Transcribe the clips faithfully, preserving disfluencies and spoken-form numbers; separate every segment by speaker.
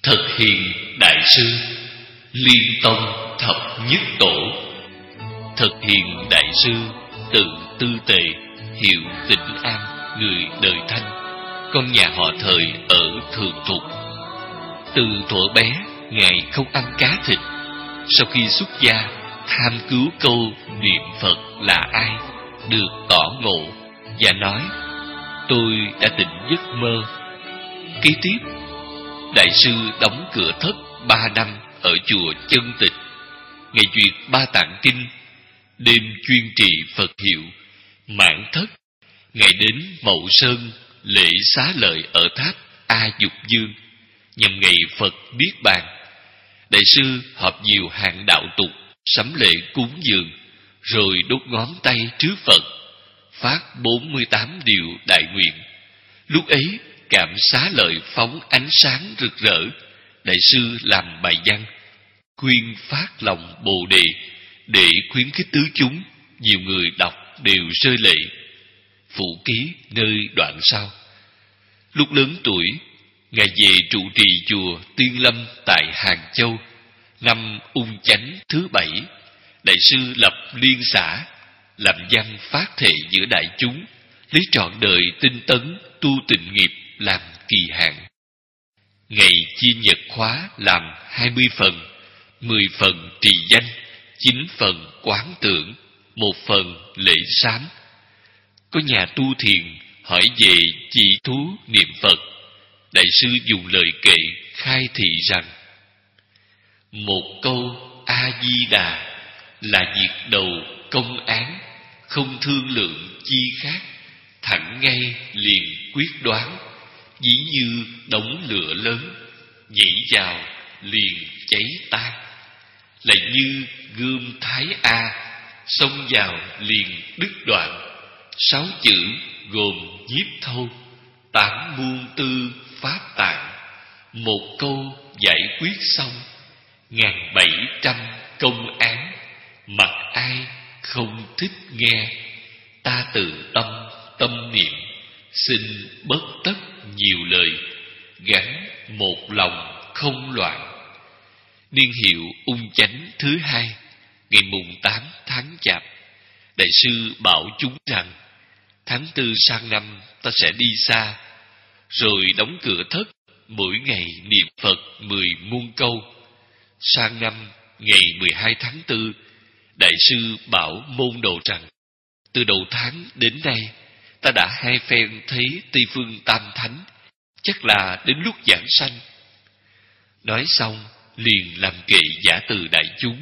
Speaker 1: Thực hiện đại sư Liên Tông Thập Nhất Tổ. Thực hiện đại sư Từ Tư Tề, hiệu Tịnh An, người đời Thanh, con nhà họ Thời ở Thường Thục. Từ thuở bé, ngài không ăn cá thịt. Sau khi xuất gia, tham cứu câu niệm Phật là ai được tỏ ngộ và nói: tôi đã tỉnh giấc mơ. Kế tiếp, đại sư đóng cửa thất ba năm ở chùa Chân Tịch. Ngày duyệt Ba Tạng Kinh, đêm chuyên trì Phật hiệu mãn thất. Ngày đến Mậu Sơn lễ xá lợi ở tháp A Dục Dương, nhằm ngày Phật Niết Bàn. Đại sư họp nhiều hạng đạo tục, sắm lễ cúng dường, rồi đốt ngón tay trước Phật, phát bốn mươi tám điều đại nguyện. Lúc ấy cảm xá lợi phóng ánh sáng rực rỡ. Đại sư làm bài văn khuyên phát lòng Bồ Đề để khuyến khích tứ chúng. Nhiều người đọc đều rơi lệ. Phụ ký nơi đoạn sau. Lúc lớn tuổi, ngài về trụ trì chùa Tiên Lâm tại Hàng Châu. Năm Ung Chánh thứ bảy, đại sư lập liên xã, làm văn phát thệ giữa đại chúng, lấy trọn đời tinh tấn tu tịnh nghiệp làm kỳ hạn. Ngày chia nhật khóa làm hai mươi phần, mười phần trì danh, chín phần quán tưởng, một phần lễ sám. Có nhà tu thiền hỏi về chỉ thú niệm Phật. Đại sư dùng lời kệ khai thị rằng: một câu A-di-đà là diệt đầu công án, không thương lượng chi khác, thẳng ngay liền quyết đoán, dĩ như đống lửa lớn, nhảy vào liền cháy tan. Là như gươm Thái A, xông vào liền đứt đoạn. Sáu chữ gồm nhiếp thâu, tám muôn tư pháp tạng, một câu giải quyết xong, ngàn bảy trăm công án. Mặc ai không thích nghe, ta từ tâm tâm niệm, xin bất tất nhiều lời, gắn một lòng không loạn. Niên hiệu Ung Chánh thứ hai, ngày mùng tám tháng Chạp, đại sư bảo chúng rằng: tháng tư sang năm ta sẽ đi xa, rồi đóng cửa thất, mỗi ngày niệm Phật mười muôn câu. Sang năm ngày mười hai tháng tư, đại sư bảo môn đồ rằng: từ đầu tháng đến nay, ta đã hai phen thấy Tây Phương Tam Thánh, chắc là đến lúc giảng sanh. Nói xong liền làm kệ giả từ đại chúng.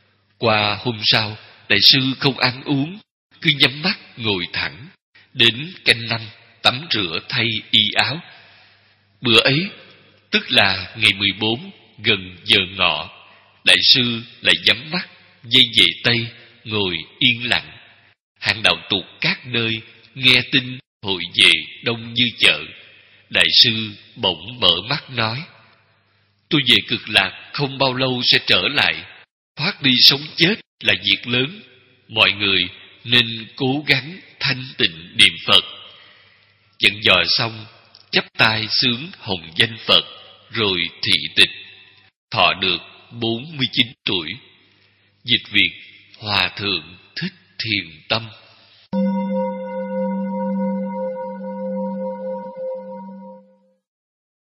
Speaker 1: Qua hôm sau, đại sư không ăn uống, cứ nhắm mắt ngồi thẳng. Đến canh năm tắm rửa thay y áo. Bữa ấy, tức là ngày mười bốn, gần giờ ngọ, đại sư lại nhắm mắt, dây về Tây, ngồi yên lặng. Hàng đạo tục các nơi nghe tin hội về đông như chợ. Đại sư bỗng mở mắt nói: tôi về Cực Lạc không bao lâu sẽ trở lại. Thoát đi sống chết là việc lớn, mọi người nên cố gắng thanh tịnh niệm Phật. Dặn dò xong, chắp tay xướng hồng danh Phật, rồi thị tịch. Thọ được bốn mươi chín tuổi. Dịch Việt: Hòa Thượng Thích Thiền Tâm.